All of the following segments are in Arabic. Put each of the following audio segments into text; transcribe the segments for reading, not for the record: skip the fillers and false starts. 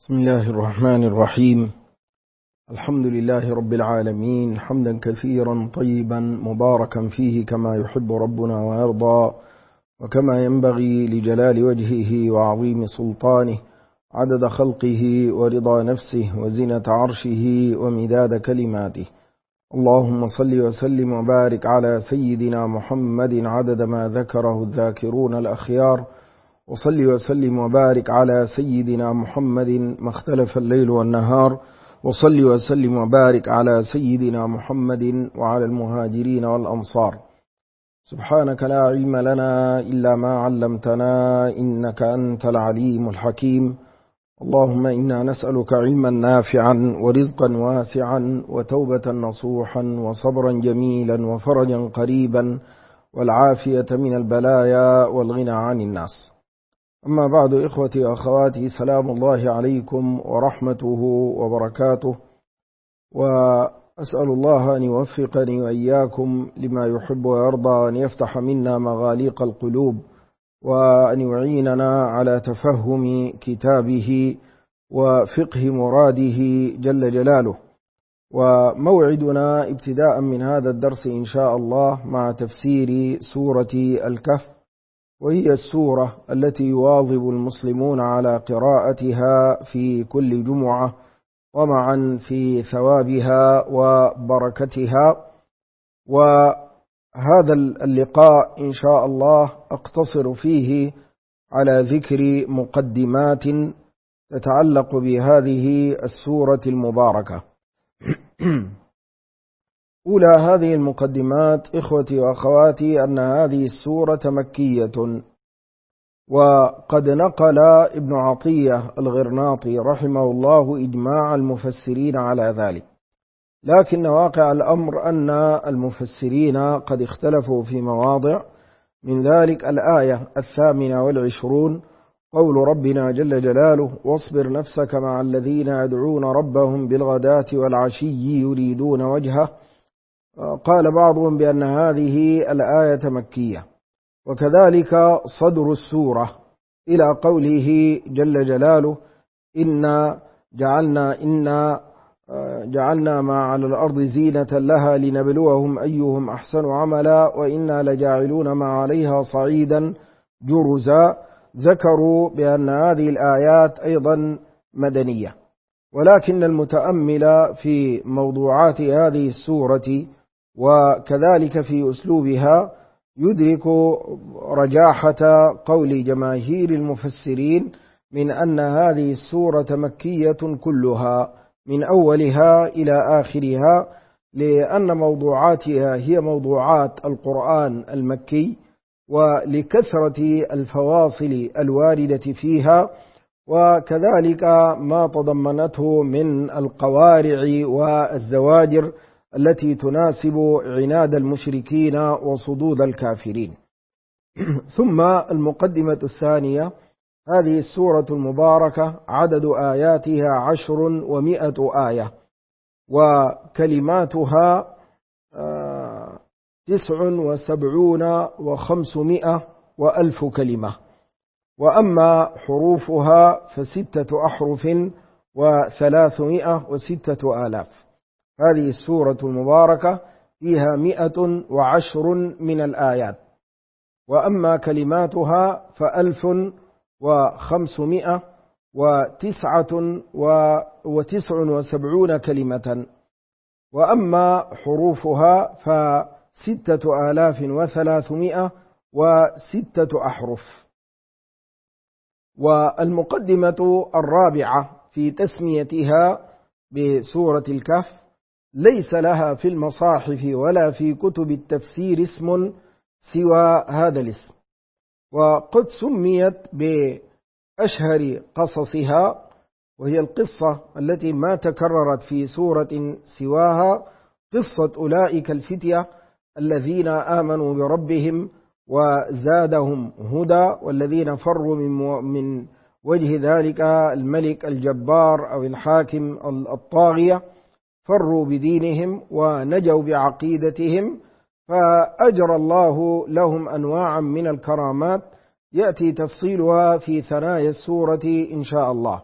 بسم الله الرحمن الرحيم. الحمد لله رب العالمين، حمدا كثيرا طيبا مباركا فيه كما يحب ربنا ويرضى، وكما ينبغي لجلال وجهه وعظيم سلطانه، عدد خلقه ورضا نفسه وزنة عرشه ومداد كلماته. اللهم صل وسلم وبارك على سيدنا محمد عدد ما ذكره الذاكرون الأخيار، وصل وسلم وبارك على سيدنا محمد ما اختلف الليل والنهار، وصل وسلم وبارك على سيدنا محمد وعلى المهاجرين والأنصار. سبحانك لا علم لنا إلا ما علمتنا إنك أنت العليم الحكيم. اللهم إنا نسألك علما نافعا ورزقا واسعا وتوبة نصوحا وصبرا جميلا وفرجا قريبا والعافية من البلايا والغنى عن الناس. أما بعد، إخوتي وأخواتي، سلام الله عليكم ورحمته وبركاته، وأسأل الله أن يوفقني وإياكم لما يحب ويرضى، وأن يفتح منا مغاليق القلوب، وأن يعيننا على تفهم كتابه وفقه مراده جل جلاله. وموعدنا ابتداء من هذا الدرس إن شاء الله مع تفسير سورة الكهف، وهي السورة التي يواظب المسلمون على قراءتها في كل جمعة، ومعا في ثوابها وبركتها. وهذا اللقاء إن شاء الله أقتصر فيه على ذكر مقدمات تتعلق بهذه السورة المباركة. أولى هذه المقدمات إخوتي وأخواتي أن هذه السورة مكية، وقد نقل ابن عطية الغرناطي رحمه الله إجماع المفسرين على ذلك، لكن واقع الأمر أن المفسرين قد اختلفوا في مواضع، من ذلك الآية 28 قول ربنا جل جلاله: واصبر نفسك مع الذين يدعون ربهم بالغداة والعشي يريدون وجهه. قال بعضهم بأن هذه الآية مكية. وكذلك صدر السورة إلى قوله جل جلاله: إنا جعلنا ما على الأرض زينة لها لنبلوهم أيهم أحسن عملا وإنا لجاعلون ما عليها صعيدا جرزا. ذكروا بأن هذه الآيات أيضا مدنية، ولكن المتأمل في موضوعات هذه السورة وكذلك في أسلوبها يدرك رجاحة قول جماهير المفسرين من أن هذه السورة مكية كلها من أولها إلى آخرها، لأن موضوعاتها هي موضوعات القرآن المكي، ولكثرة الفواصل الواردة فيها، وكذلك ما تضمنته من القوارع والزواجر التي تناسب عناد المشركين وصدود الكافرين. ثم المقدمة الثانية: هذه السورة المباركة عدد آياتها 100 آية، وكلماتها 79 و500 و1000 كلمة، وأما حروفها ف6 أحرف و306 آلاف. هذه السورة المباركة فيها 110 من الآيات، وأما كلماتها ف1579 كلمة، وأما حروفها ف6306 أحرف. والمقدمة الرابعة في تسميتها بسورة الكهف: ليس لها في المصاحف ولا في كتب التفسير اسم سوى هذا الاسم، وقد سميت بأشهر قصصها، وهي القصة التي ما تكررت في سورة سواها، قصة أولئك الفتية الذين آمنوا بربهم وزادهم هدى، والذين فروا من وجه ذلك الملك الجبار أو الحاكم الطاغية، فروا بدينهم ونجوا بعقيدتهم، فأجرى الله لهم أنواعا من الكرامات يأتي تفصيلها في ثنايا السورة إن شاء الله.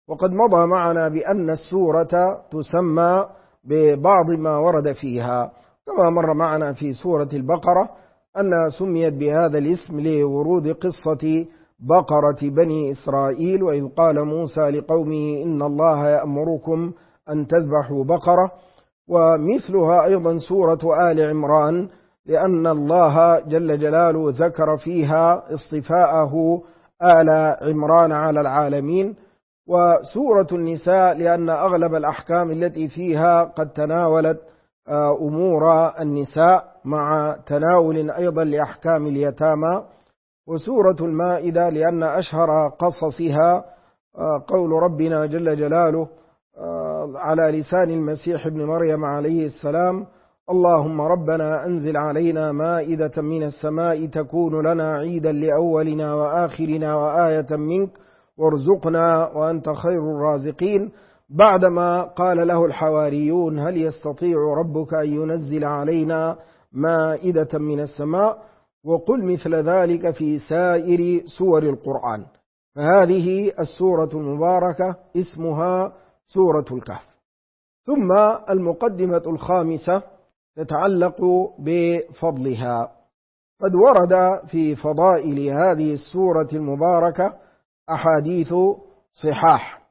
وقد مضى معنا بأن السورة تسمى ببعض ما ورد فيها، كما مر معنا في سورة البقرة أنها سميت بهذا الاسم لورود قصة بقرة بني إسرائيل، وإذ قال موسى لقومه إن الله يأمركم أن تذبحوا بقرة. ومثلها أيضا سورة آل عمران، لأن الله جل جلاله ذكر فيها اصطفاءه آل عمران على العالمين. وسورة النساء لأن أغلب الأحكام التي فيها قد تناولت أمور النساء مع تناول أيضا لأحكام اليتامى. وسورة المائدة لأن أشهر قصصها قول ربنا جل جلاله على لسان المسيح ابن مريم عليه السلام: اللهم ربنا أنزل علينا مائدة من السماء تكون لنا عيدا لأولنا وآخرنا وآية منك وارزقنا وأنت خير الرازقين. بعدما قال له الحواريون: هل يستطيع ربك أن ينزل علينا مائدة من السماء؟ وقل مثل ذلك في سائر سور القرآن. فهذه السورة المباركة اسمها سورة الكهف. ثم المقدمة الخامسة تتعلق بفضلها. قد ورد في فضائل هذه السورة المباركة أحاديث صحاح،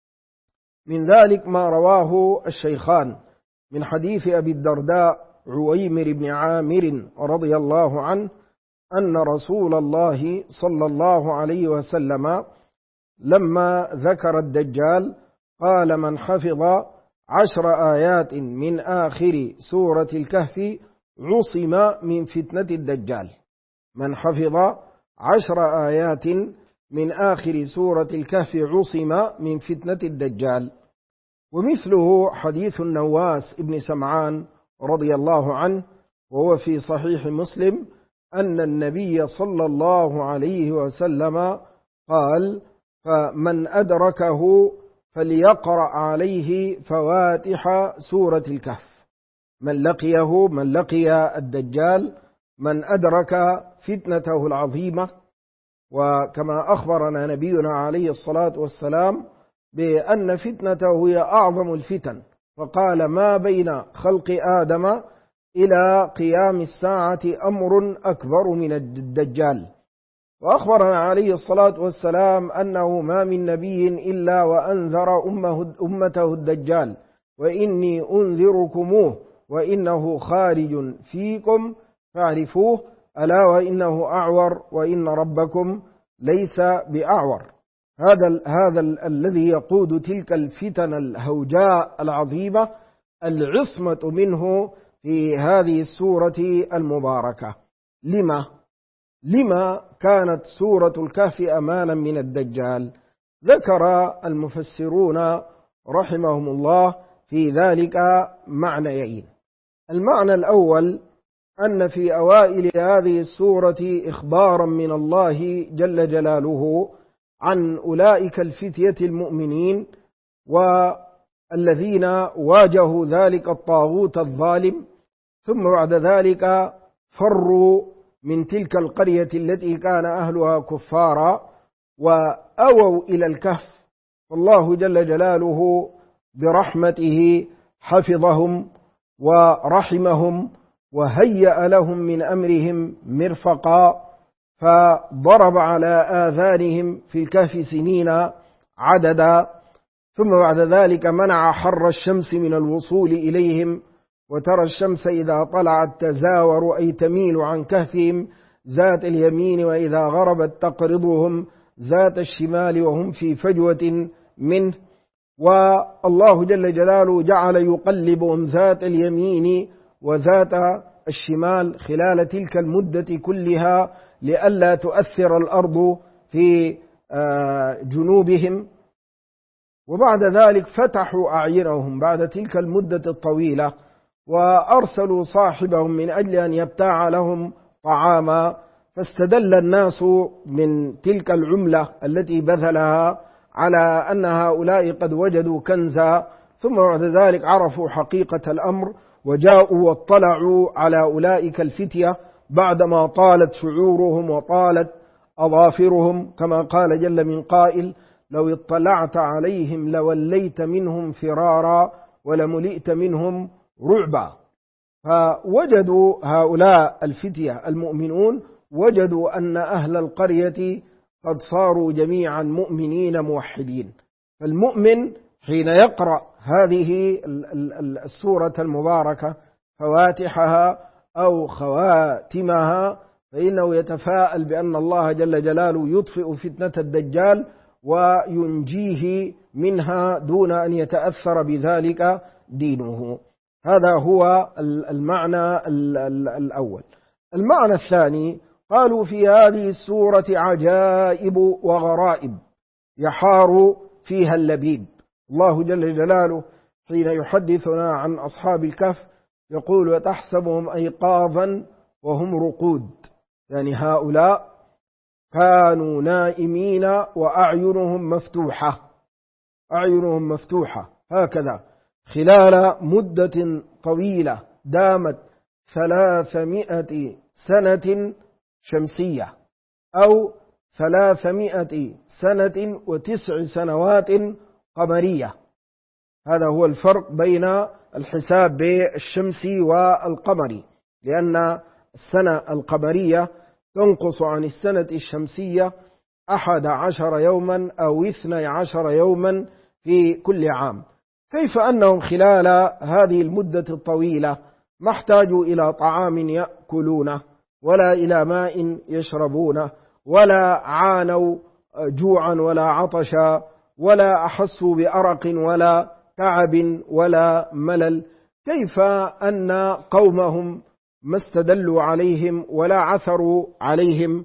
من ذلك ما رواه الشيخان من حديث أبي الدرداء عويمر بن عامر رضي الله عنه أن رسول الله صلى الله عليه وسلم لما ذكر الدجال قال: من حفظ 10 آيات من آخر سورة الكهف عصم من فتنة الدجال. من حفظ 10 آيات من آخر سورة الكهف عصم من فتنة الدجال. ومثله حديث النواس ابن سمعان رضي الله عنه، وهو في صحيح مسلم، أن النبي صلى الله عليه وسلم قال: فمن أدركه فليقرأ عليه فواتح سورة الكهف. من لقي الدجال، من أدرك فتنته العظيمة. وكما أخبرنا نبينا عليه الصلاة والسلام بأن فتنته هي أعظم الفتن، فقال: ما بين خلق آدم إلى قيام الساعة أمر أكبر من الدجال. وأخبرنا عليه الصلاة والسلام أنه ما من نبي إلا وأنذر أمته الدجال: وإني أنذركموه وإنه خارج فيكم فاعرفوه، ألا وإنه أعور وإن ربكم ليس بأعور. هذا الذي يقود تلك الفتن الهوجاء العظيمة العصمة منه في هذه السورة المباركة. لما كانت سورة الكهف أمانا من الدجال؟ ذكر المفسرون رحمهم الله في ذلك معنيين. المعنى الأول أن في أوائل هذه السورة إخبارا من الله جل جلاله عن أولئك الفتية المؤمنين والذين واجهوا ذلك الطاغوت الظالم، ثم بعد ذلك فروا من تلك القرية التي كان أهلها كفارا وأووا إلى الكهف، والله جل جلاله برحمته حفظهم ورحمهم وهيأ لهم من أمرهم مرفقا، فضرب على آذانهم في الكهف سنين عددا، ثم بعد ذلك منع حر الشمس من الوصول إليهم، وترى الشمس إذا طلعت تزاور أي تميل عن كهفهم ذات اليمين، وإذا غربت تقرضهم ذات الشمال وهم في فجوة منه. والله جل جلاله جعل يقلبهم ذات اليمين وذات الشمال خلال تلك المدة كلها لئلا تؤثر الأرض في جنوبهم. وبعد ذلك فتحوا أعينهم بعد تلك المدة الطويلة، وأرسلوا صاحبهم من أجل أن يبتاع لهم طعاما، فاستدل الناس من تلك العملة التي بذلها على أن هؤلاء قد وجدوا كنزا، ثم بعد ذلك عرفوا حقيقة الأمر وجاءوا واطلعوا على أولئك الفتية بعدما طالت شعورهم وطالت أظافرهم، كما قال جل من قائل: لو اطلعت عليهم لوليت منهم فرارا ولملئت منهم رعبا. فوجدوا هؤلاء الفتية المؤمنون وجدوا أن أهل القرية قد صاروا جميعا مؤمنين موحدين. فالمؤمن حين يقرأ هذه السورة المباركة فواتحها أو خواتمها فإنه يتفاءل بأن الله جل جلاله يطفئ فتنة الدجال وينجيه منها دون أن يتأثر بذلك دينه. هذا هو المعنى الأول. المعنى الثاني قالوا في هذه السورة عجائب وغرائب يحار فيها اللبيب. الله جل جلاله حين يحدثنا عن أصحاب الكهف يقول وتحسبهم أيقاظا وهم رقود، يعني هؤلاء كانوا نائمين وأعينهم مفتوحة هكذا خلال مدة طويلة دامت 300 سنة شمسية أو 309 سنوات قمرية. هذا هو الفرق بين الحساب بالشمسي والقمري، لأن السنة القمرية تنقص عن السنة الشمسية 11 يوما أو 12 يوما في كل عام. كيف أنهم خلال هذه المدة الطويلة ما احتاجوا إلى طعام يأكلونه ولا إلى ماء يشربونه ولا عانوا جوعا ولا عطشا ولا أحسوا بأرق ولا تعب ولا ملل، كيف أن قومهم ما استدلوا عليهم ولا عثروا عليهم؟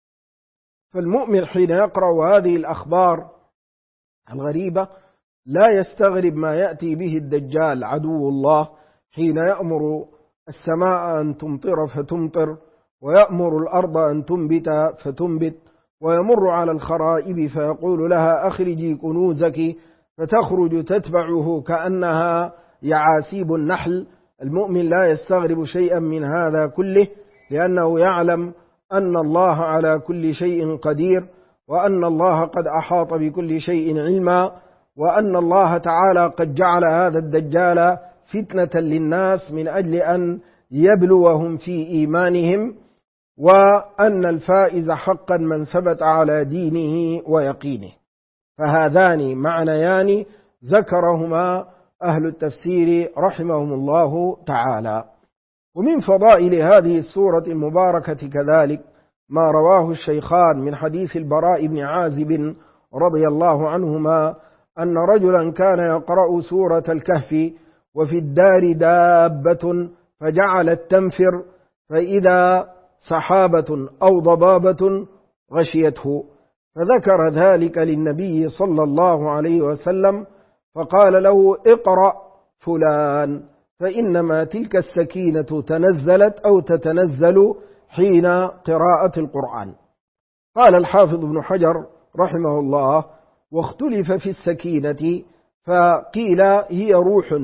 فالمؤمن حين يقرأ هذه الأخبار الغريبة لا يستغرب ما يأتي به الدجال عدو الله حين يأمر السماء أن تمطر فتمطر ويأمر الأرض أن تنبت فتنبت ويمر على الخرائب فيقول لها أخرجي كنوزك فتخرج تتبعه كأنها يعاسيب النحل. المؤمن لا يستغرب شيئا من هذا كله لأنه يعلم أن الله على كل شيء قدير وأن الله قد أحاط بكل شيء علما وأن الله تعالى قد جعل هذا الدجال فتنة للناس من أجل أن يبلوهم في إيمانهم، وأن الفائز حقا من ثبت على دينه ويقينه. فهذان معنيان ذكرهما أهل التفسير رحمهم الله تعالى. ومن فضائل هذه السورة المباركة كذلك ما رواه الشيخان من حديث البراء بن عازب رضي الله عنهما أن رجلا كان يقرأ سورة الكهف وفي الدار دابة فجعلت تنفر فإذا سحابة أو ضبابة غشيته، فذكر ذلك للنبي صلى الله عليه وسلم فقال له اقرأ فلان فإنما تلك السكينة تنزلت أو تتنزل حين قراءة القرآن. قال الحافظ ابن حجر رحمه الله واختلف في السكينة فقيل هي روح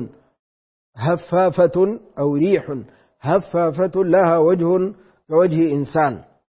هفافة أو ريح هفافة لها وجه كوجه إنسان،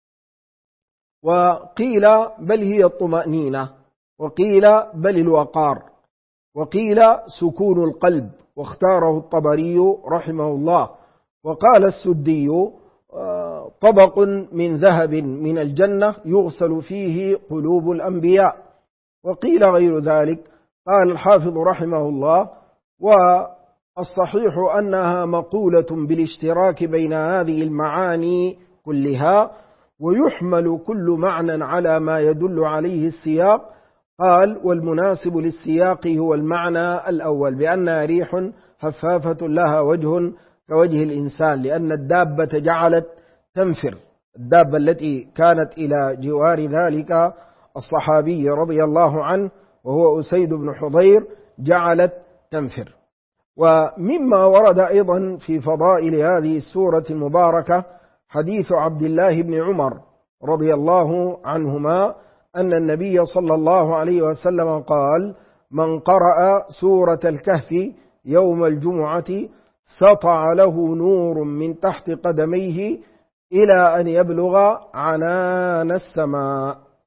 وقيل بل هي الطمأنينة، وقيل بل الوقار، وقيل سكون القلب، واختاره الطبري رحمه الله. وقال السدي طبق من ذهب من الجنة يغسل فيه قلوب الأنبياء، وقيل غير ذلك. قال الحافظ رحمه الله والصحيح أنها مقولة بالاشتراك بين هذه المعاني كلها، ويحمل كل معنى على ما يدل عليه السياق. قال والمناسب للسياق هو المعنى الأول بأنها ريح هفافة لها وجه كوجه الإنسان، لأن الدابة جعلت تنفر، الدابة التي كانت إلى جوار ذلك الصحابي رضي الله عنه وهو أسيد بن حضير جعلت تنفر. ومما ورد أيضا في فضائل هذه السورة المباركة حديث عبد الله بن عمر رضي الله عنهما أن النبي صلى الله عليه وسلم قال من قرأ سورة الكهف يوم الجمعة سطع له نور من تحت قدميه إلى أن يبلغ عنان السماء.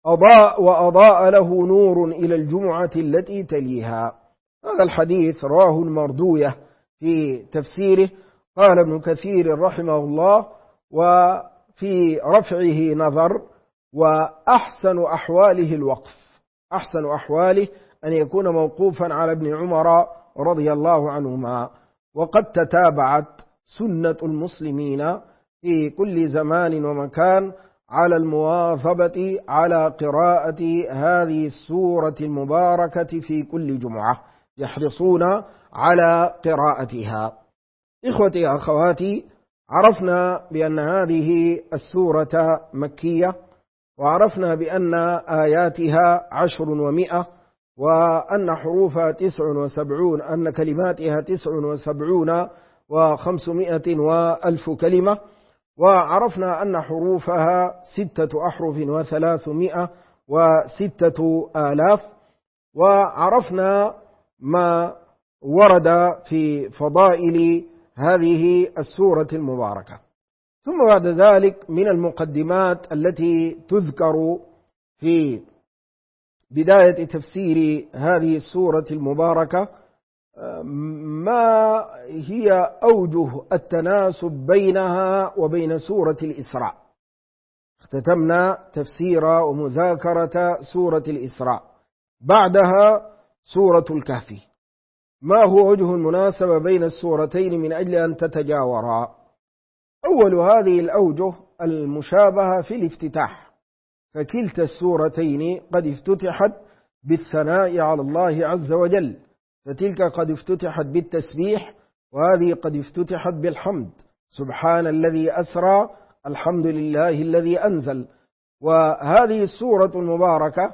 وأضاء له نور إلى الجمعة التي تليها. هذا الحديث رواه المردوية في تفسيره. قال ابن كثير رحمه الله: وفي رفعه نظر، وأحسن أحواله الوقف، أحسن أحواله أن يكون موقوفا على ابن عمر رضي الله عنهما. وقد تتابعت سنة المسلمين في كل زمان ومكان على المواظبة على قراءة هذه السورة المباركة في كل جمعة، يحرصون على قراءتها. إخوتي أخواتي، عرفنا بأن هذه السورة مكية، وعرفنا بأن آياتها 10 و100، وأن حروفها 79، أن كلماتها 79 و500 و1000 كلمة، وعرفنا أن حروفها 6 أحرف و300 و6000، وعرفنا ما ورد في فضائل هذه السورة المباركة. ثم بعد ذلك من المقدمات التي تذكر في بداية تفسير هذه السورة المباركة ما هي أوجه التناسب بينها وبين سورة الإسراء. اختتمنا تفسير ومذاكرة سورة الإسراء، بعدها سورة الكهف. ما هو وجه المناسبة بين السورتين من أجل أن تتجاورا؟ أول هذه الأوجه المشابهة في الافتتاح، فكلتا السورتين قد افتتحت بالثناء على الله عز وجل، فتلك قد افتتحت بالتسبيح، وهذه قد افتتحت بالحمد. سبحان الذي أسرى، الحمد لله الذي أنزل. وهذه السورة المباركة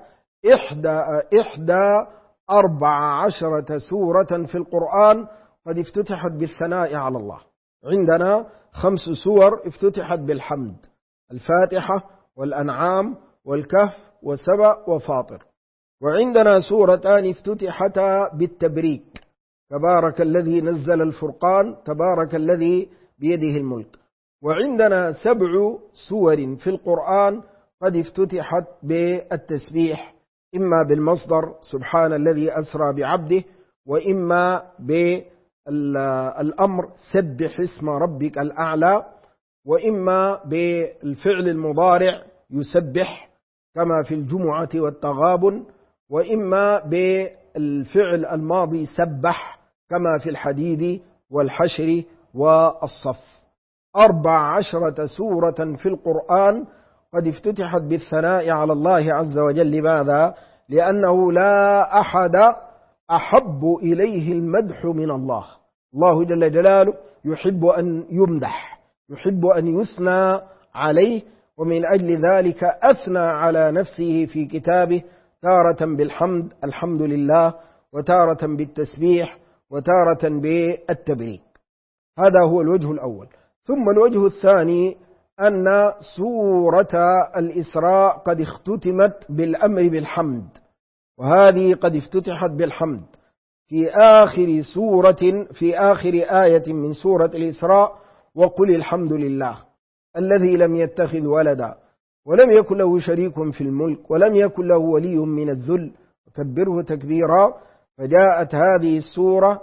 إحدى 14 سورة في القرآن قد افتتحت بالثناء على الله. عندنا 5 سور افتتحت بالحمد: الفاتحة والأنعام والكهف وسبأ وفاطر. وعندنا سورتان افتتحتا بالتبريك: تبارك الذي نزل الفرقان، تبارك الذي بيده الملك. وعندنا 7 سور في القرآن قد افتتحت بالتسبيح، إما بالمصدر سبحان الذي أسرى بعبده، وإما بالأمر سبح اسم ربك الأعلى، وإما بالفعل المضارع يسبح كما في الجمعة والتغابن، وإما بالفعل الماضي سبح كما في الحديد والحشر والصف. 14 سورة في القرآن قد افتتحت بالثناء على الله عز وجل. لماذا؟ لأنه لا أحد أحب إليه المدح من الله. الله جل جلاله يحب أن يمدح، يحب أن يثنى عليه، ومن أجل ذلك أثنى على نفسه في كتابه تارة بالحمد الحمد لله، وتارة بالتسبيح، وتارة بالتبريك. هذا هو الوجه الأول. ثم الوجه الثاني أن سورة الإسراء قد اختتمت بالأمر بالحمد، وهذه قد افتتحت بالحمد في آخر سورة، في آخر آية من سورة الإسراء: وقل الحمد لله الذي لم يتخذ ولدا ولم يكن له شريك في الملك ولم يكن له ولي من الذل وكبره تكبيرا. فجاءت هذه السورة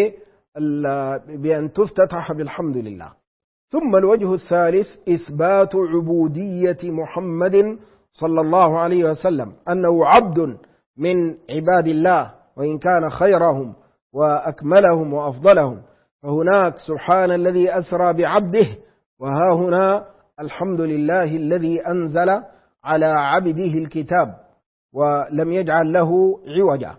بأن تفتتح بالحمد لله. ثم الوجه الثالث إثبات عبودية محمد صلى الله عليه وسلم، أنه عبد من عباد الله، وإن كان خيرهم وأكملهم وأفضلهم. فهناك سبحان الذي أسرى بعبده، وها هنا الحمد لله الذي أنزل على عبده الكتاب ولم يجعل له عوجا.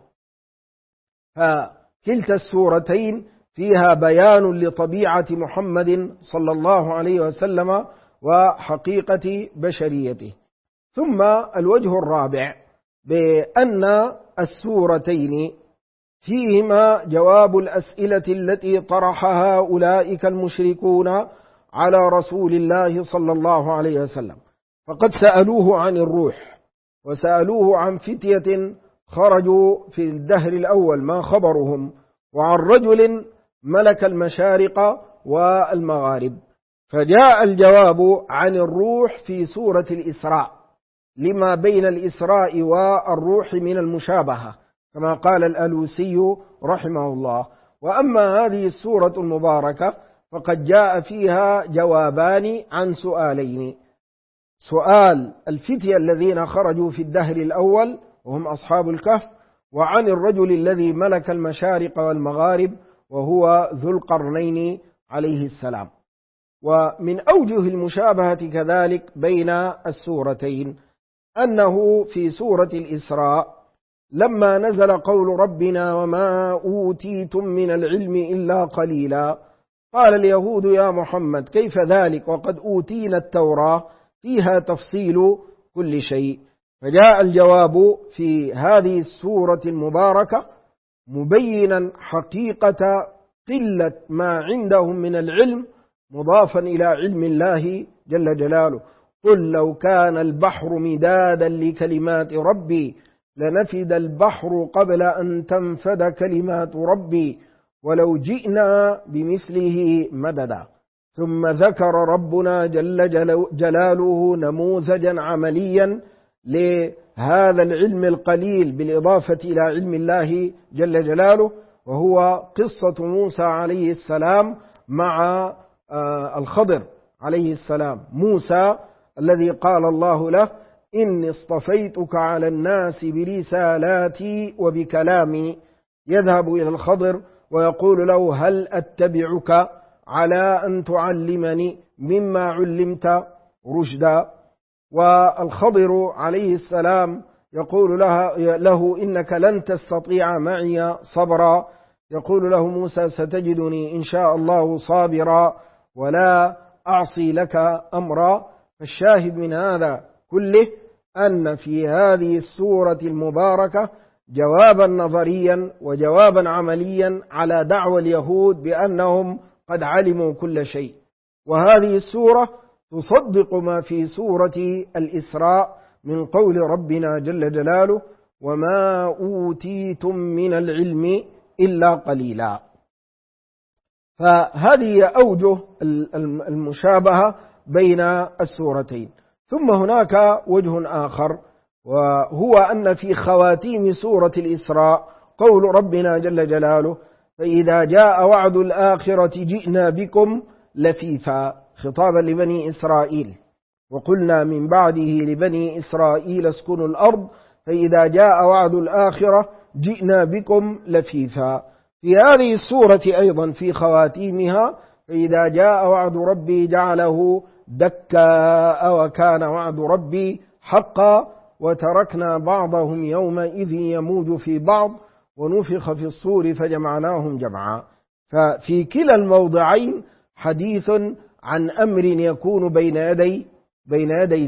فكلتا السورتين فيها بيان لطبيعة محمد صلى الله عليه وسلم وحقيقة بشريته. ثم الوجه الرابع بأن السورتين فيهما جواب الأسئلة التي طرحها أولئك المشركون على رسول الله صلى الله عليه وسلم. فقد سألوه عن الروح، وسألوه عن فتية خرجوا في الدهر الأول ما خبرهم، وعن رجل ملك المشارق والمغارب. فجاء الجواب عن الروح في سورة الإسراء، لما بين الإسراء والروح من المشابهة كما قال الألوسي رحمه الله. وأما هذه السورة المباركة فقد جاء فيها جوابان عن سؤالين: سؤال الفتية الذين خرجوا في الدهر الأول وهم أصحاب الكهف، وعن الرجل الذي ملك المشارق والمغارب وهو ذو القرنين عليه السلام. ومن أوجه المشابهة كذلك بين السورتين أنه في سورة الإسراء لما نزل قول ربنا وما أوتيتم من العلم إلا قليلا، قال اليهود يا محمد كيف ذلك وقد أوتينا التوراة فيها تفصيل كل شيء. فجاء الجواب في هذه السورة المباركة مبينا حقيقة قلة ما عندهم من العلم مضافا إلى علم الله جل جلاله. قل لو كان البحر مدادا لكلمات ربي لنفد البحر قبل أن تنفد كلمات ربي ولو جئنا بمثله مددا. ثم ذكر ربنا جل جلاله نموذجا عمليا لهذا العلم القليل بالإضافة إلى علم الله جل جلاله، وهو قصة موسى عليه السلام مع الخضر عليه السلام. موسى الذي قال الله له إني اصطفيتك على الناس برسالاتي وبكلامي، يذهب إلى الخضر ويقول له هل أتبعك على أن تعلمني مما علمت رشدا. والخضر عليه السلام يقول له إنك لن تستطيع معي صبرا، يقول له موسى ستجدني إن شاء الله صابرا ولا أعصي لك أمرا. فالشاهد من هذا كله أن في هذه السورة المباركة جوابا نظريا وجوابا عمليا على دعوى اليهود بأنهم قد علموا كل شيء. وهذه السورة تصدق ما في سورة الإسراء من قول ربنا جل جلاله وما أوتيتم من العلم إلا قليلا. فهذه أوجه المشابهة بين السورتين. ثم هناك وجه آخر، وهو أن في خواتيم سورة الإسراء قول ربنا جل جلاله فإذا جاء وعد الآخرة جئنا بكم لفيفا، خطابا لبني إسرائيل. وقلنا من بعده لبني إسرائيل اسكنوا الأرض فإذا جاء وعد الآخرة جئنا بكم لفيفا. في هذه السورة أيضا في خواتيمها فإذا جاء وعد ربي جعله دكا وكان وعد ربي حقا وتركنا بعضهم يومئذ يموج في بعض ونفخ في الصور فجمعناهم جمعا. ففي كلا الموضعين حديث عن أمر يكون بين يدي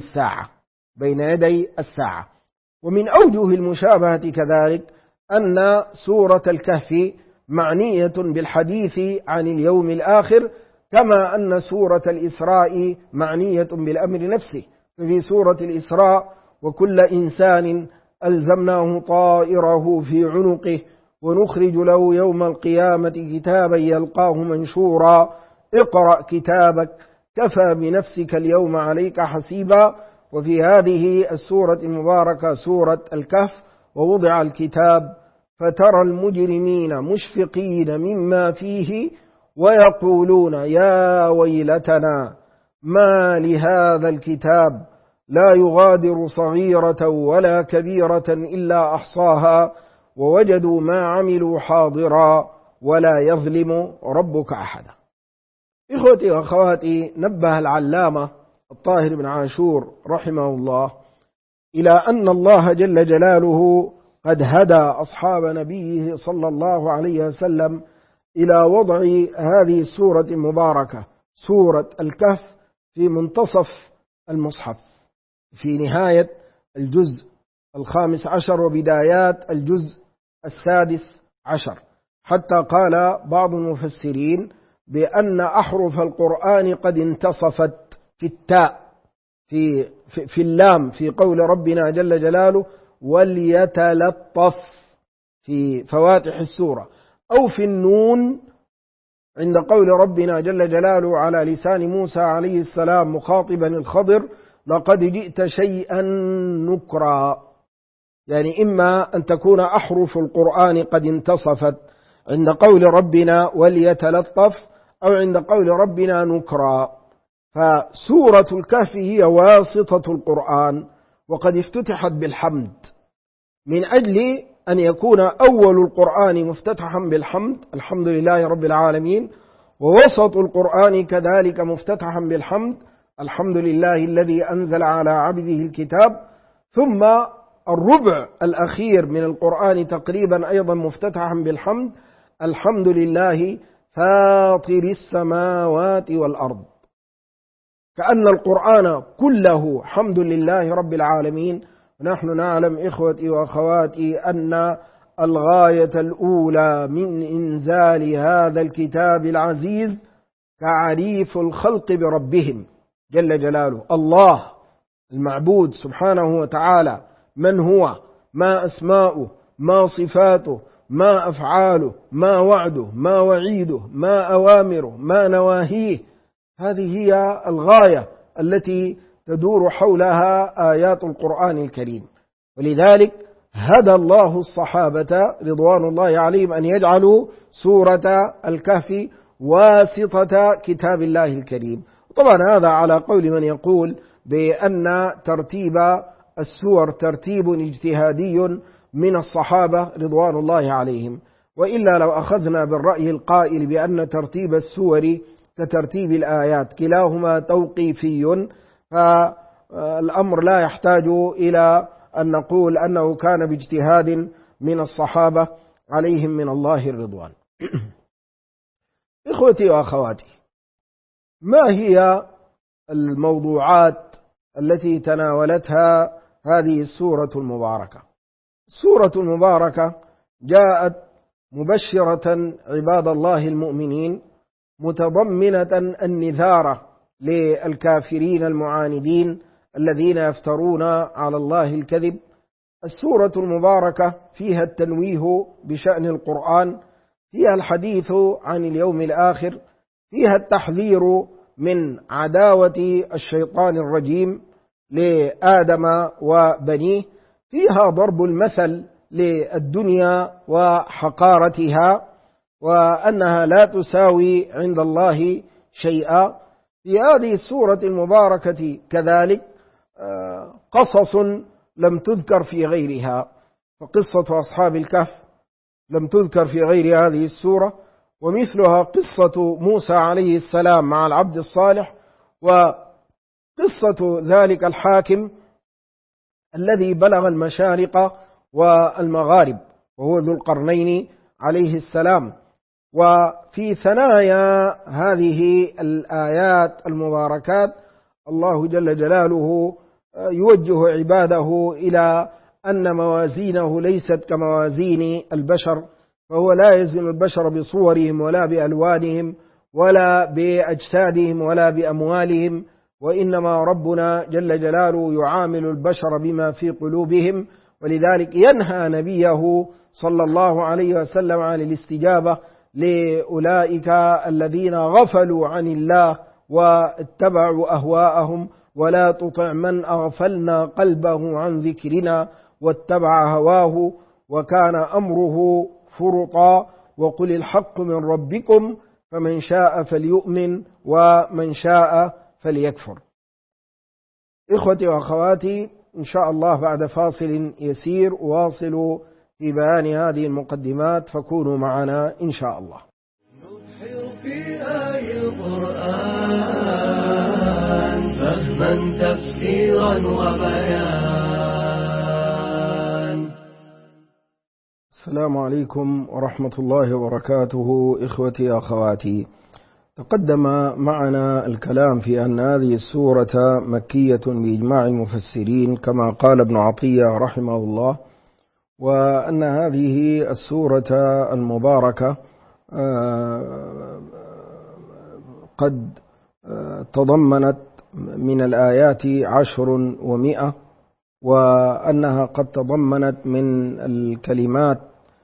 الساعة. ومن أوجه المشابهة كذلك أن سورة الكهف معنية بالحديث عن اليوم الآخر كما أن سورة الإسراء معنية بالأمر نفسه. ففي سورة الإسراء وكل إنسان ألزمناه طائره في عنقه ونخرج له يوم القيامة كتابا يلقاه منشورا اقرأ كتابك كفى بنفسك اليوم عليك حسيبا. وفي هذه السورة المباركة سورة الكهف ووضع الكتاب فترى المجرمين مشفقين مما فيه ويقولون يا ويلتنا ما لهذا الكتاب لا يغادر صغيرة ولا كبيرة إلا أحصاها ووجدوا ما عملوا حاضرا ولا يظلم ربك أحدا. إخوتي وأخواتي، نبه العلامة الطاهر بن عاشور رحمه الله إلى أن الله جل جلاله قد هدى أصحاب نبيه صلى الله عليه وسلم إلى وضع هذه السورة المباركة سورة الكهف في منتصف المصحف في نهاية الجزء 15 وبدايات الجزء 16، حتى قال بعض المفسرين بأن أحرف القرآن قد انتصفت في التاء في اللام في قول ربنا جل جلاله وليتلطف في فواتح السورة، أو في النون عند قول ربنا جل جلاله على لسان موسى عليه السلام مخاطبا الخضر لقد جئت شيئا نكرا. يعني إما أن تكون أحرف القرآن قد انتصفت عند قول ربنا وليتلطف، أو عند قول ربنا نكرا. فسورة الكهف هي واسطة القرآن، وقد افتتحت بالحمد من أجل أن يكون أول القرآن مفتتحا بالحمد، الحمد لله رب العالمين، ووسط القرآن كذلك مفتتحا بالحمد، الحمد لله الذي أنزل على عبده الكتاب، ثم الربع الأخير من القرآن تقريبا أيضا مفتتحا بالحمد، الحمد لله فاطر السماوات والأرض. كأن القرآن كله حمد لله رب العالمين. ونحن نعلم إخوتي وأخواتي أن الغاية الأولى من إنزال هذا الكتاب العزيز تعريف الخلق بربهم جل جلاله، الله المعبود سبحانه وتعالى، من هو، ما أسماؤه، ما صفاته، ما أفعاله، ما وعده، ما وعيده، ما أوامره، ما نواهيه. هذه هي الغاية التي تدور حولها آيات القرآن الكريم. ولذلك هدى الله الصحابة رضوان الله عليهم أن يجعلوا سورة الكهف واسطة كتاب الله الكريم. طبعا هذا على قول من يقول بأن ترتيب السور ترتيب اجتهادي من الصحابة رضوان الله عليهم، وإلا لو أخذنا بالرأي القائل بأن ترتيب السور كترتيب الآيات كلاهما توقيفي، فالأمر لا يحتاج إلى أن نقول أنه كان باجتهاد من الصحابة عليهم من الله الرضوان. إخوتي وأخواتي، ما هي الموضوعات التي تناولتها هذه السورة المباركة؟ السورة المباركة جاءت مبشرة عباد الله المؤمنين، متضمنة النذارة للكافرين المعاندين الذين يفترون على الله الكذب. السورة المباركة فيها التنويه بشأن القرآن، فيها الحديث عن اليوم الآخر، فيها التحذير من عداوة الشيطان الرجيم لآدم وبنيه، فيها ضرب المثل للدنيا وحقارتها وأنها لا تساوي عند الله شيئا. في هذه السورة المباركة كذلك قصص لم تذكر في غيرها، فقصة أصحاب الكهف لم تذكر في غير هذه السورة، ومثلها قصة موسى عليه السلام مع العبد الصالح، وقصة ذلك الحاكم الذي بلغ المشارق والمغارب وهو ذو القرنين عليه السلام. وفي ثنايا هذه الآيات المباركات الله جل جلاله يوجه عباده إلى أن موازينه ليست كموازين البشر، فهو لا يزن البشر بصورهم ولا بألوانهم ولا بأجسادهم ولا بأموالهم، وإنما ربنا جل جلاله يعامل البشر بما في قلوبهم. ولذلك ينهى نبيه صلى الله عليه وسلم عن الاستجابة لأولئك الذين غفلوا عن الله واتبعوا أهواءهم، ولا تطع من أغفلنا قلبه عن ذكرنا واتبع هواه وكان أمره فرطا، وقل الحق من ربكم فمن شاء فليؤمن ومن شاء فليكفر. إخوتي وأخواتي، إن شاء الله بعد فاصل يسير واصلوا في بيان هذه المقدمات، فكونوا معنا إن شاء الله. نبحر في آي القرآن فهما تفسيرا وبيان. السلام عليكم ورحمة الله وبركاته. إخوتي وأخواتي، تقدم معنا الكلام في أن هذه السورة مكية بإجماع المفسرين كما قال ابن عطية رحمه الله، وأن هذه السورة المباركة قد تضمنت من الآيات 10 و100، وأنها قد تضمنت من الكلمات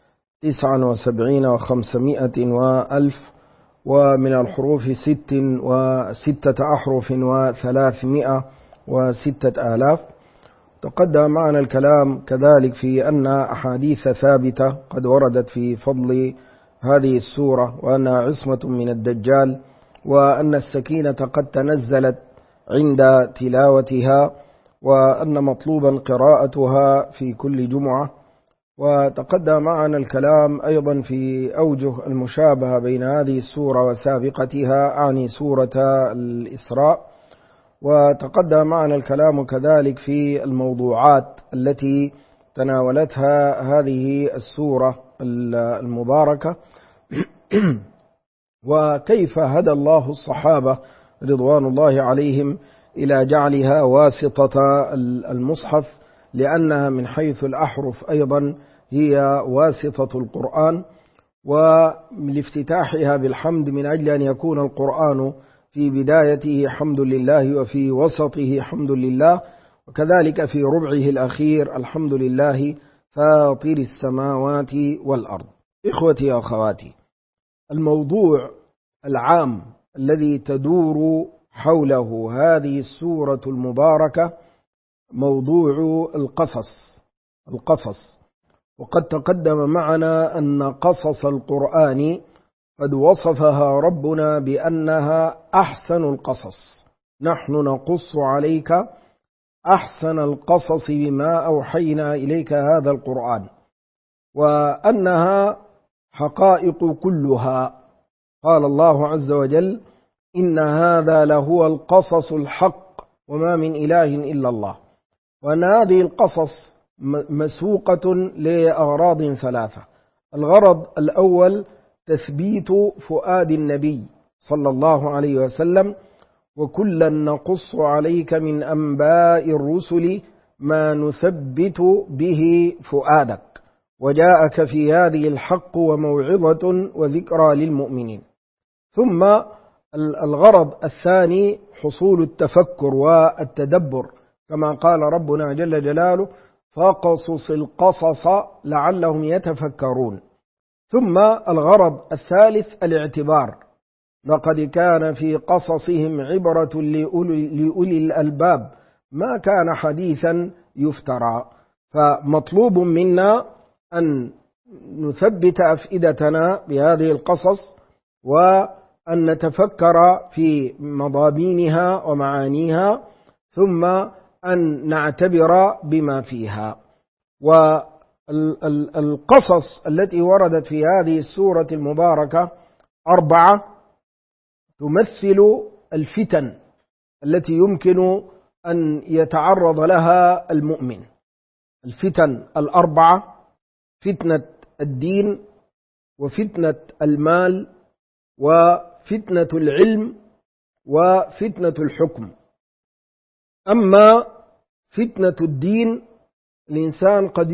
79 و500 و1000، ومن الحروف 6 و6 أحرف و300 و6000. تقدم معنا الكلام كذلك في أن أحاديث ثابتة قد وردت في فضل هذه السورة، وأنها عصمة من الدجال، وأن السكينة قد تنزلت عند تلاوتها، وأن مطلوبا قراءتها في كل جمعة. وتقدم معنا الكلام أيضا في أوجه المشابهة بين هذه السورة وسابقتها، أعني سورة الإسراء. وتقدم معنا الكلام كذلك في الموضوعات التي تناولتها هذه السورة المباركة وكيف هدى الله الصحابة رضوان الله عليهم إلى جعلها واسطة المصحف، لأنها من حيث الأحرف أيضا هي واسطة القرآن، ولافتتاحها بالحمد من أجل أن يكون القرآن في بدايته حمد لله، وفي وسطه حمد لله، وكذلك في ربعه الأخير الحمد لله فاطر السماوات والأرض. إخوتي وأخواتي، الموضوع العام الذي تدور حوله هذه السورة المباركة موضوع القصص. وقد تقدم معنا أن قصص القرآن قد وصفها ربنا بأنها أحسن القصص. نحن نقص عليك أحسن القصص بما أوحينا إليك هذا القرآن، وأنها حقائق كلها. قال الله عز وجل: إن هذا لهو القصص الحق وما من إله إلا الله. وأن هذه القصص مسوقة لأغراض ثلاثة. الغرض الأول تثبيت فؤاد النبي صلى الله عليه وسلم، وكلا نقص عليك من أنباء الرسل ما نثبت به فؤادك، وجاءك في هذه الحق وموعظة وذكرى للمؤمنين. ثم الغرض الثاني حصول التفكر والتدبر، كما قال ربنا جل جلاله: فقصص القصص لعلهم يتفكرون. ثم الغرض الثالث الاعتبار: لقد كان في قصصهم عبرة لأولي الألباب ما كان حديثا يفترى. فمطلوب منا أن نثبت أفئدتنا بهذه القصص، وأن نتفكر في مضامينها ومعانيها، ثم أن نعتبر بما فيها. والقصص التي وردت في هذه السورة المباركة 4 تمثل الفتن التي يمكن أن يتعرض لها المؤمن. الفتن 4: فتنة الدين، وفتنة المال، وفتنة العلم، وفتنة الحكم. أما فتنة الدين، الإنسان قد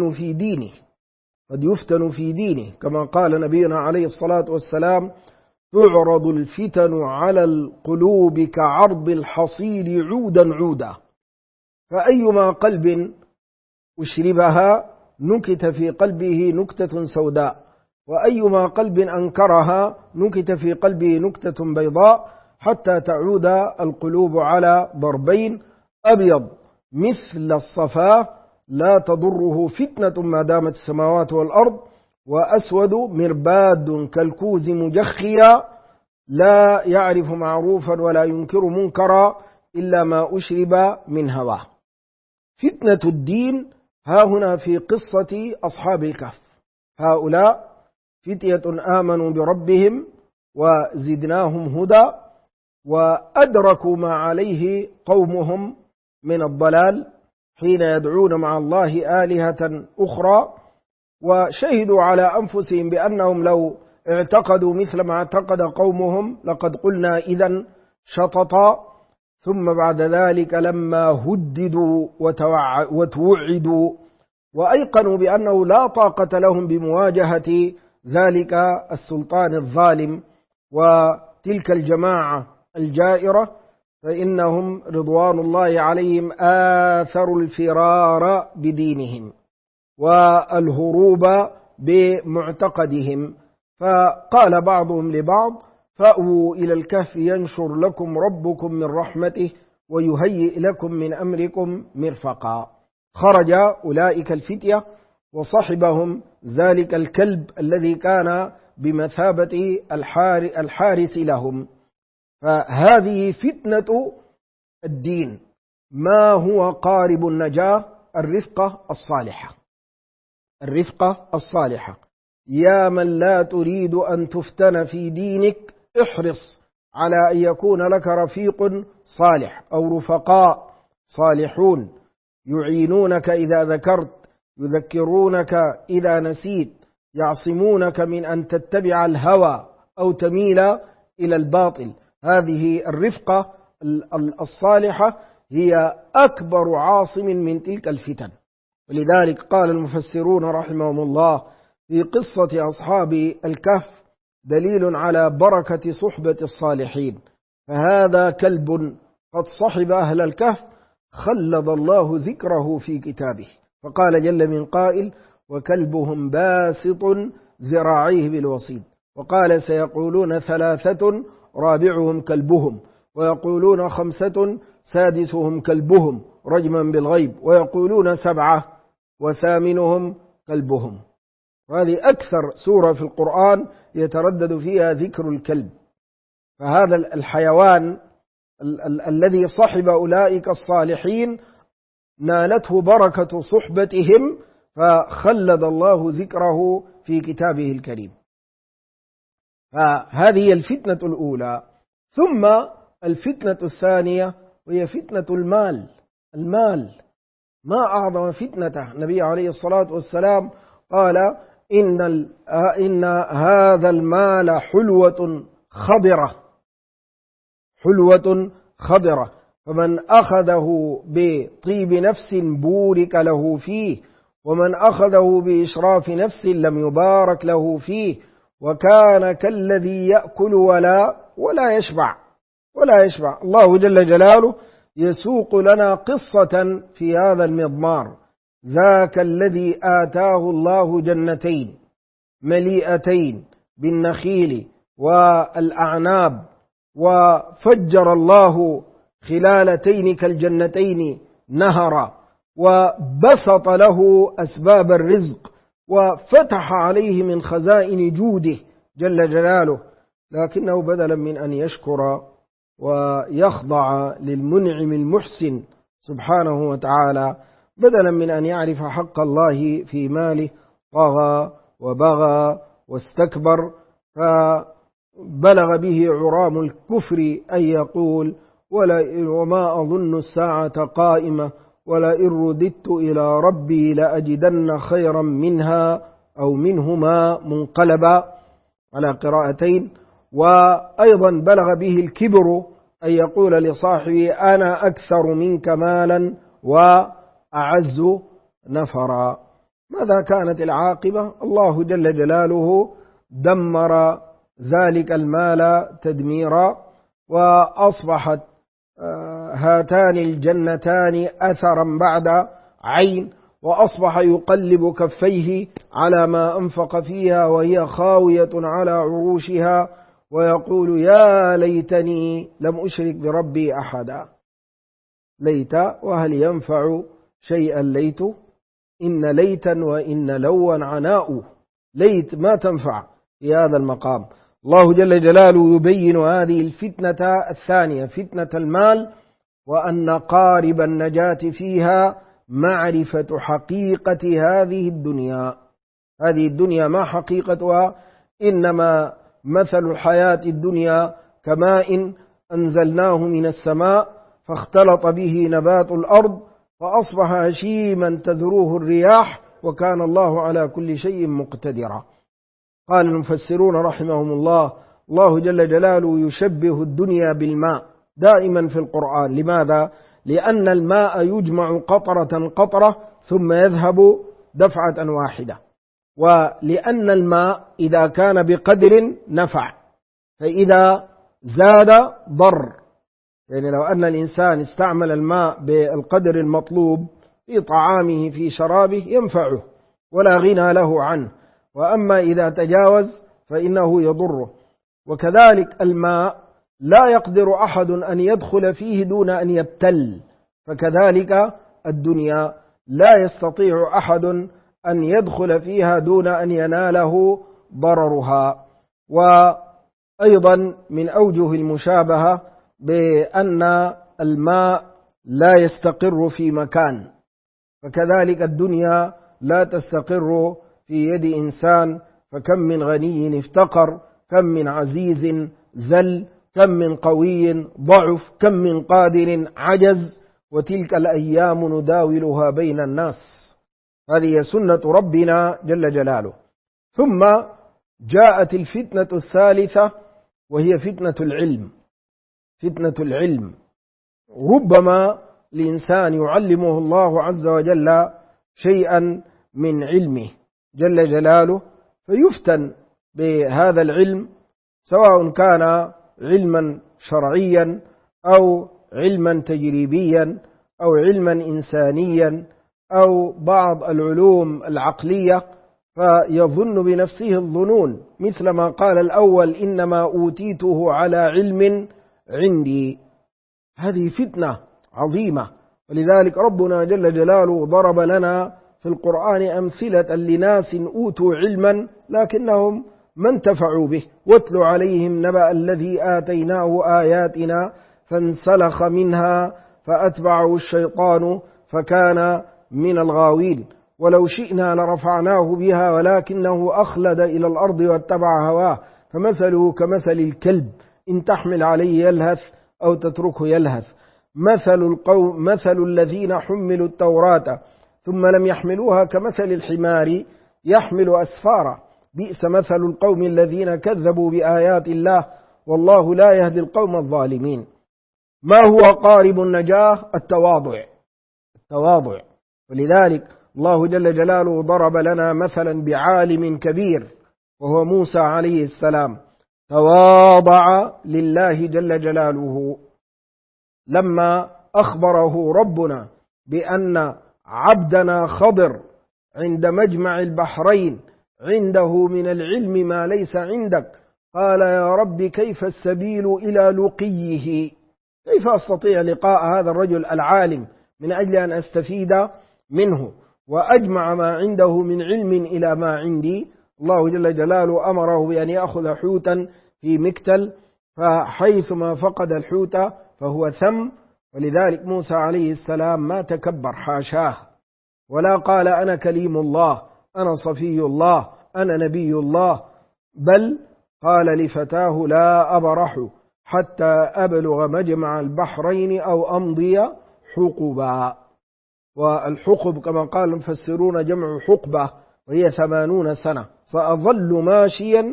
يفتن في دينه كما قال نبينا عليه الصلاة والسلام: تعرض الفتن على القلوب كعرض الحصير عودا عودا، فأيما قلب أشربها نكت في قلبه نكتة سوداء، وأيما قلب أنكرها نكت في قلبه نكتة بيضاء، حتى تعود القلوب على ضربين: أبيض مثل الصفا لا تضره فتنة ما دامت السماوات والأرض، وأسود مرباد كالكوز مجخيا لا يعرف معروفا ولا ينكر منكرا إلا ما أشرب من هواه. فتنة الدين ها هنا في قصة أصحاب الكهف. هؤلاء فتية آمنوا بربهم وزدناهم هدى، وأدركوا ما عليه قومهم من الضلال حين يدعون مع الله آلهة أخرى، وشهدوا على أنفسهم بأنهم لو اعتقدوا مثل ما اعتقد قومهم لقد قلنا إذن شططا. ثم بعد ذلك لما هددوا وتوعدوا وأيقنوا بأنه لا طاقة لهم بمواجهة ذلك السلطان الظالم وتلك الجماعة الجائرة، فإنهم رضوان الله عليهم آثروا الفرار بدينهم والهروب بمعتقدهم. فقال بعضهم لبعض: فأووا إلى الكهف ينشر لكم ربكم من رحمته ويهيئ لكم من أمركم مرفقا. خرج أولئك الفتية وصحبهم ذلك الكلب الذي كان بمثابة الحارس لهم. فهذه فتنة الدين. ما هو قارب النجاة؟ الرفقة الصالحة. الرفقة الصالحة. يا من لا تريد أن تفتن في دينك، احرص على أن يكون لك رفيق صالح أو رفقاء صالحون يعينونك إذا ذكرت، يذكرونك إذا نسيت، يعصمونك من أن تتبع الهوى أو تميل إلى الباطل. هذه الرفقة الصالحة هي أكبر عاصم من تلك الفتن. ولذلك قال المفسرون رحمهم الله في قصة أصحاب الكهف دليل على بركة صحبة الصالحين. فهذا كلب قد صحب أهل الكهف خلد الله ذكره في كتابه، فقال جل من قائل: وكلبهم باسط ذراعيه بالوصيد. وقال: سيقولون 3 رابعهم كلبهم، ويقولون 5 سادسهم كلبهم رجما بالغيب، ويقولون 7 وثامنهم كلبهم. وهذه أكثر سورة في القرآن يتردد فيها ذكر الكلب. فهذا الحيوان الذي صحب أولئك الصالحين نالته بركة صحبتهم، فخلد الله ذكره في كتابه الكريم. فهذه الفتنة الأولى. ثم الفتنة الثانية وهي فتنة المال. المال ما أعظم فتنته. النبي عليه الصلاة والسلام قال: إن هذا المال حلوة خضرة، حلوة خضرة، فمن أخذه بطيب نفس بورك له فيه، ومن أخذه بإشراف نفس لم يبارك له فيه، وكان كالذي يأكل ولا يشبع. الله جل جلاله يسوق لنا قصة في هذا المضمار: ذاك الذي آتاه الله جنتين مليئتين بالنخيل والأعناب، وفجر الله خلالتين كالجنتين نهرا، وبسط له أسباب الرزق، وفتح عليه من خزائن جوده جل جلاله، لكنه بدلا من أن يشكر ويخضع للمنعم المحسن سبحانه وتعالى، بدلا من أن يعرف حق الله في ماله، طغى وبغى واستكبر، فبلغ به عرام الكفر أن يقول: وما أظن الساعة قائمة ولئن رددت إلى ربي لأجدن خيرا منها أو منهما منقلبا، على قراءتين. وأيضا بلغ به الكبر أن يقول لصاحبه: أنا أكثر منك مالا وأعز نفرا. ماذا كانت العاقبة؟ الله جل جلاله دمر ذلك المال تدميرا، وأصبحت هاتان الجنتان أثرا بعد عين، وأصبح يقلب كفيه على ما أنفق فيها وهي خاوية على عروشها، ويقول: يا ليتني لم أشرك بربي أحدا. ليت، وهل ينفع شيئا ليت؟ إن ليتا وإن لوا عناء. ليت ما تنفع في هذا المقام. الله جل جلاله يبين هذه الفتنة الثانية، فتنة المال، وأن قارب النجاة فيها معرفة حقيقة هذه الدنيا. هذه الدنيا ما حقيقتها؟ إنما مثل الحياة الدنيا كماء أنزلناه من السماء فاختلط به نبات الأرض فأصبح هشيما تذروه الرياح وكان الله على كل شيء مقتدرا. قال المفسرون رحمهم الله: الله جل جلاله يشبه الدنيا بالماء دائما في القرآن. لماذا؟ لأن الماء يجمع قطرة قطرة ثم يذهب دفعة واحدة، ولأن الماء إذا كان بقدر نفع، فإذا زاد ضر. يعني لو أن الإنسان استعمل الماء بالقدر المطلوب في طعامه في شرابه ينفعه ولا غنى له عنه، وأما إذا تجاوز فإنه يضره. وكذلك الماء لا يقدر أحد أن يدخل فيه دون أن يبتل، فكذلك الدنيا لا يستطيع أحد أن يدخل فيها دون أن يناله ضررها. وأيضا من أوجه المشابهة بأن الماء لا يستقر في مكان، فكذلك الدنيا لا تستقر في يد إنسان، فكم من غني افتقر، كم من عزيز ذل، كم من قوي ضعف، كم من قادر عجز، وتلك الأيام نداولها بين الناس. هذه سنة ربنا جل جلاله. ثم جاءت الفتنة الثالثة وهي فتنة العلم. فتنة العلم، ربما الإنسان يعلمه الله عز وجل شيئا من علمه جل جلاله فيفتن بهذا العلم، سواء كان علما شرعيا أو علما تجريبيا أو علما إنسانيا أو بعض العلوم العقلية، فيظن بنفسه الظنون، مثل ما قال الأول إنما أوتيته على علم عندي. هذه فتنة عظيمة، ولذلك ربنا جل جلاله ضرب لنا في القرآن أمثلة لناس أوتوا علما لكنهم ما انتفعوا به. واتل عليهم نبأ الذي آتيناه آياتنا فانسلخ منها فأتبعه الشيطان فكان من الغاوين ولو شئنا لرفعناه بها ولكنه أخلد إلى الأرض واتبع هواه فمثله كمثل الكلب إن تحمل عليه يلهث أو تتركه يلهث. مثل الذين حملوا التوراة ثم لم يحملوها كمثل الحمار يحمل أسفارا بئس مثل القوم الذين كذبوا بآيات الله والله لا يهدي القوم الظالمين. ما هو قارب النجاة؟ التواضع. ولذلك الله جل جلاله ضرب لنا مثلا بعالم كبير وهو موسى عليه السلام، تواضع لله جل جلاله لما أخبره ربنا بأن عبدنا خضر عند مجمع البحرين عنده من العلم ما ليس عندك، قال يا رب كيف السبيل إلى لقيه، كيف أستطيع لقاء هذا الرجل العالم من أجل أن أستفيد منه، وأجمع ما عنده من علم إلى ما عندي. الله جل جلاله أمره بأن يأخذ حوتا في مكتل، فحيثما فقد الحوت فهو ثم، ولذلك موسى عليه السلام ما تكبر حاشاه، ولا قال أنا كليم الله، أنا صفي الله، أنا نبي الله، بل قال لفتاه لا أبرح حتى أبلغ مجمع البحرين أو أمضي حقبا. والحقب كما قال المفسرون جمع حقبة وهي 80 سنة، فأظل ماشيا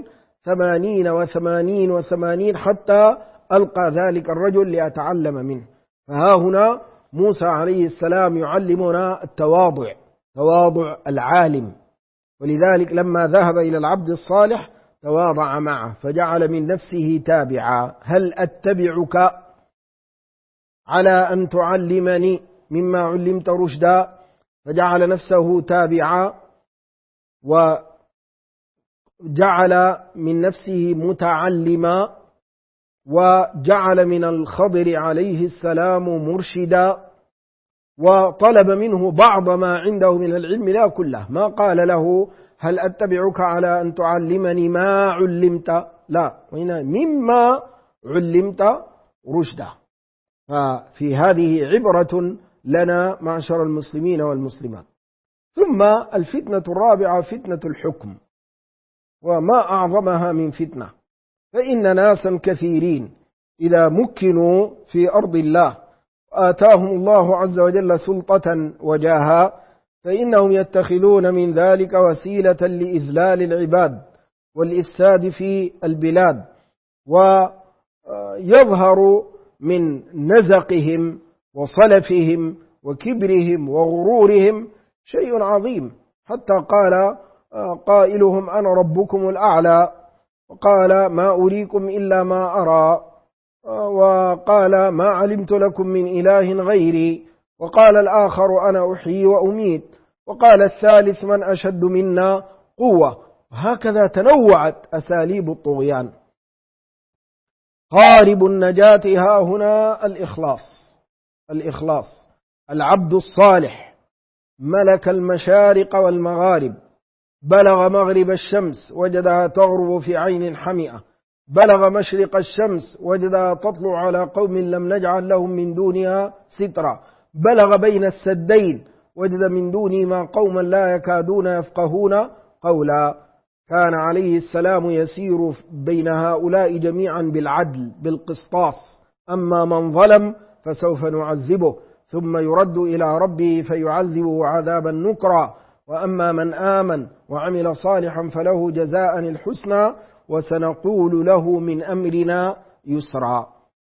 80 حتى ألقى ذلك الرجل لأتعلم منه. فها هنا موسى عليه السلام يعلمنا التواضع، تواضع العالم، ولذلك لما ذهب إلى العبد الصالح تواضع معه فجعل من نفسه تابعا، هل أتبعك على أن تعلمني مما علمت رشدا، فجعل نفسه تابعا وجعل من نفسه متعلما وجعل من الخضر عليه السلام مرشدا، وطلب منه بعض ما عنده من العلم لا كله، ما قال له هل أتبعك على أن تعلمني ما علمت، لا، مما علمت رشدا. ففي هذه عبرة لنا معشر المسلمين والمسلمات. ثم الفتنة الرابعة فتنة الحكم، وما أعظمها من فتنة، فإن ناسا كثيرين إذا مكنوا في أرض الله آتاهم الله عز وجل سلطة وجاها فإنهم يتخذون من ذلك وسيلة لإذلال العباد والإفساد في البلاد، ويظهر من نزقهم وصلفهم وكبرهم وغرورهم شيء عظيم، حتى قال قائلهم أنا ربكم الأعلى، وقال ما أريكم إلا ما أرى، وقال ما علمت لكم من إله غيري، وقال الآخر أنا أحيي وأميت، وقال الثالث من أشد منا قوة. وهكذا تنوعت أساليب الطغيان. قارب النجاة ها هنا الإخلاص. العبد الصالح ملك المشارق والمغارب، بلغ مغرب الشمس وجدها تغرب في عين حمئة، بلغ مشرق الشمس وجدها تطلع على قوم لم نجعل لهم من دونها سترا، بلغ بين السدين وجد من دونهما قوما لا يكادون يفقهون قولا. كان عليه السلام يسير بين هؤلاء جميعا بالعدل بالقسطاس، أما من ظلم فسوف نعذبه ثم يرد إلى ربه فيعذبه عذابا نكرا، وأما من آمن وعمل صالحا فله جزاء الحسنى وسنقول له من أمرنا يسرا.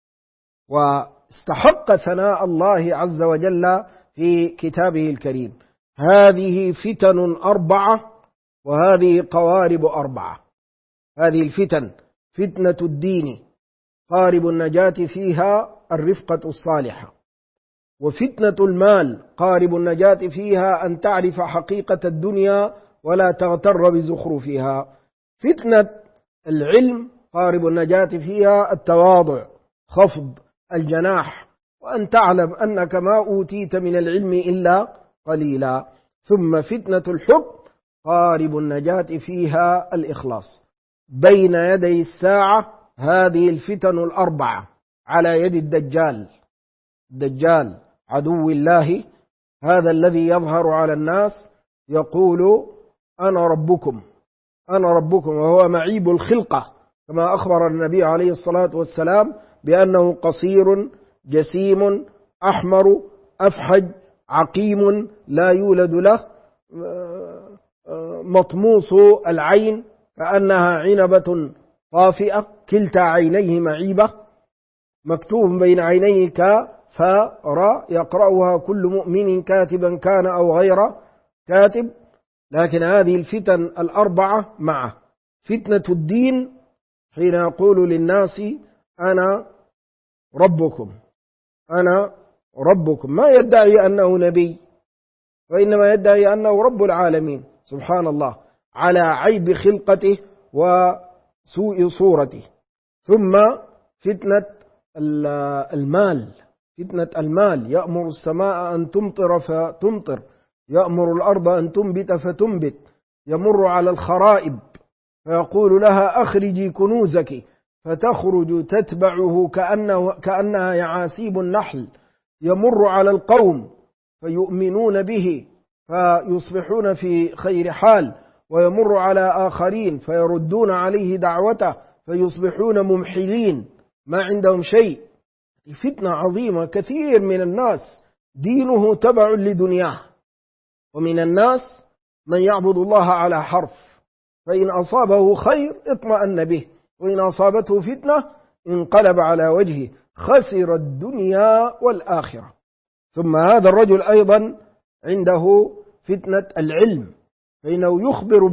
واستحق ثناء الله عز وجل في كتابه الكريم. هذه فتن 4 وهذه قوارب 4. هذه الفتن: فتنة الدين قارب النجاة فيها الرفقة الصالحة، وفتنة المال قارب النجاة فيها أن تعرف حقيقة الدنيا ولا تغتر بزخرفها. فتنة العلم قارب النجاة فيها التواضع، خفض الجناح، وأن تعلم أنك ما أوتيت من العلم إلا قليلا. ثم فتنة الحكم قارب النجاة فيها الإخلاص. بين يدي الساعة هذه الفتن 4 على يد الدجال عدو الله، هذا الذي يظهر على الناس يقول أنا ربكم، وهو معيب الخلقة، كما أخبر النبي عليه الصلاة والسلام بأنه قصير جسيم أحمر أفحج عقيم لا يولد له، مطموس العين كأنها عنبة طافئة، كلتا عينيه معيبة، مكتوب بين عينيه كفار يقرأها كل مؤمن كاتبا كان أو غير كاتب. لكن هذه الفتن 4 معه. فتنة الدين حين يقول للناس أنا ربكم، ما يدعي أنه نبي، وإنما يدعي أنه رب العالمين سبحان الله، على عيب خلقته وسوء صورته. ثم فتنة المال، يأمر السماء أن تمطر فتمطر، يأمر الأرض أن تنبت فتنبت، يمر على الخرائب فيقول لها أخرجي كنوزك فتخرج تتبعه كأنها يعاسيب النحل، يمر على القوم فيؤمنون به فيصبحون في خير حال، ويمر على آخرين فيردون عليه دعوته فيصبحون ممحلين ما عندهم شيء. فتنة عظيمة. كثير من الناس دينه تبع لدنياه، ومن الناس من يعبد الله على حرف، فإن أصابه خير اطمأن به، وإن أصابته فتنة انقلب على وجهه، خسر الدنيا والآخرة. ثم هذا الرجل أيضا عنده فتنة العلم، فإنه يخبر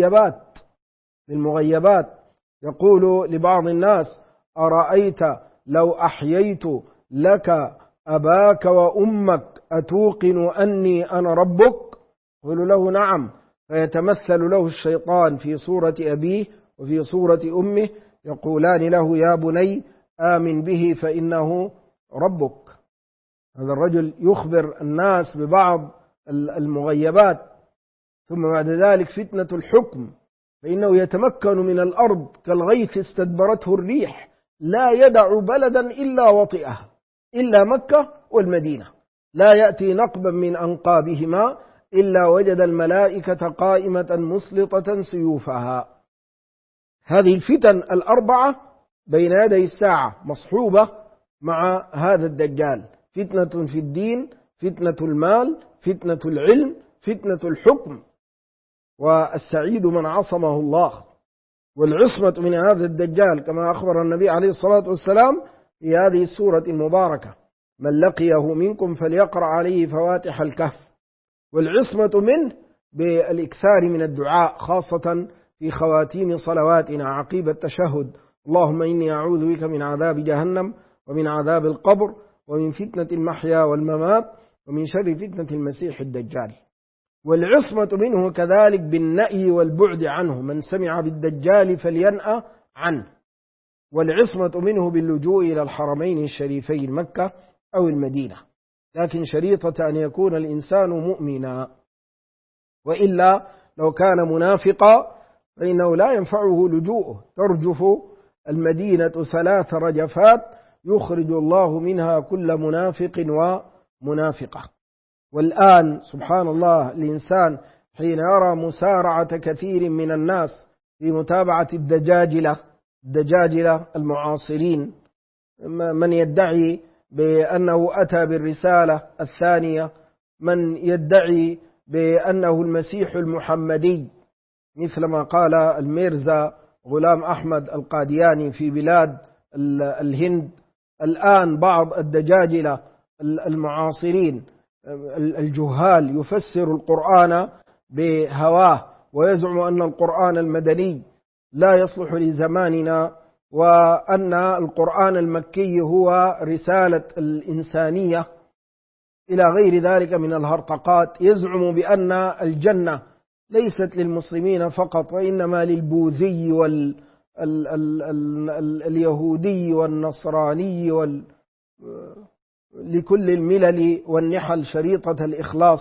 بالمغيبات. يقول لبعض الناس أرأيت لو أحييت لك أباك وأمك أتوقن أني أنا ربك؟ يقول له نعم، فيتمثل له الشيطان في صورة أبيه وفي صورة أمه، يقولان له يا بني آمن به فإنه ربك. هذا الرجل يخبر الناس ببعض المغيبات. ثم بعد ذلك فتنة الحكم، فإنه يتمكن من الأرض كالغيث استدبرته الريح، لا يدع بلدا إلا وطئها، إلا مكة والمدينة، لا يأتي نقبا من أنقابهما إلا وجد الملائكة قائمة مسلطة سيوفها. هذه الفتن 4 بين يدي الساعة مصحوبة مع هذا الدجال: فتنة في الدين، فتنة المال، فتنة العلم، فتنة الحكم. والسعيد من عصمه الله. والعصمة من هذا الدجال كما أخبر النبي عليه الصلاة والسلام في هذه السورة المباركة: من لقيه منكم فليقرأ عليه فواتح الكهف. والعصمة منه بالإكثار من الدعاء، خاصة في خواتيم صلواتنا عقيب التشهد: اللهم إني أعوذ بك من عذاب جهنم ومن عذاب القبر ومن فتنة المحيا والممات ومن شر فتنة المسيح الدجال. والعصمة منه كذلك بالنأي والبعد عنه: من سمع بالدجال فلينأ عنه. والعصمة منه باللجوء إلى الحرمين الشريفين مكة أو المدينة، لكن شريطة أن يكون الإنسان مؤمنا، وإلا لو كان منافقا فإنه لا ينفعه لجوءه. ترجف المدينة 3 رجفات يخرج الله منها كل منافق ومنافقة. والآن سبحان الله الإنسان حين يرى مسارعة كثير من الناس في متابعة الدجاجلة المعاصرين، من يدعي بأنه أتى بالرسالة الثانية، من يدعي بأنه المسيح المحمدي مثل ما قال الميرزا غلام أحمد القادياني في بلاد الهند. الآن بعض الدجاجلة المعاصرين الجهال يفسر القرآن بهواه ويزعم أن القرآن المدني لا يصلح لزماننا، وأن القرآن المكي هو رسالة الإنسانية إلى غير ذلك من الهرطقات. يزعم بأن الجنة ليست للمسلمين فقط، وإنما للبوذي واليهودي والنصراني لكل الملل والنحل شريطة الإخلاص.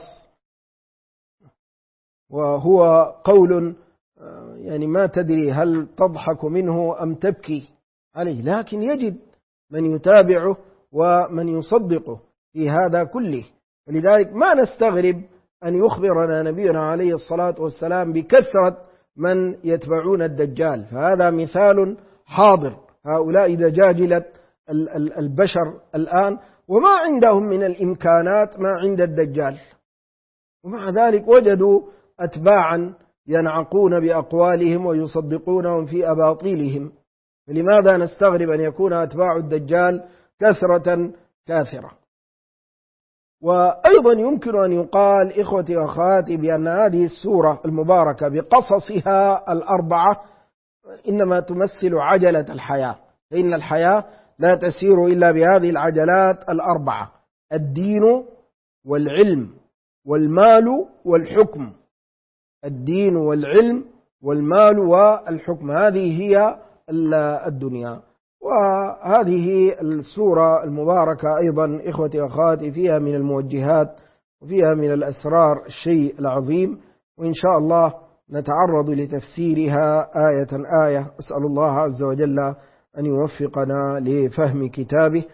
وهو قول يعني ما تدري هل تضحك منه أم تبكي عليه، لكن يجد من يتابعه ومن يصدقه في هذا كله. ولذلك ما نستغرب أن يخبرنا نبينا عليه الصلاة والسلام بكثرة من يتبعون الدجال، فهذا مثال حاضر. هؤلاء دجاجلة البشر الآن وما عندهم من الإمكانات ما عند الدجال، ومع ذلك وجدوا أتباعا ينعقون بأقوالهم ويصدقونهم في أباطيلهم. فلماذا نستغرب أن يكون أتباع الدجال كثرة كاثرة؟ وأيضا يمكن أن يقال إخوتي وأخواتي بأن هذه السورة المباركة بقصصها 4 إنما تمثل عجلة الحياة، فإن الحياة لا تسير إلا بهذه العجلات 4: الدين والعلم والمال والحكم. الدين والعلم والمال والحكم، هذه هي الدنيا. وهذه السورة المباركة أيضا إخوتي وأخواتي فيها من الموجهات وفيها من الأسرار الشيء العظيم، وإن شاء الله نتعرض لتفسيرها آية آية. أسأل الله عز وجل أن يوفقنا لفهم كتابه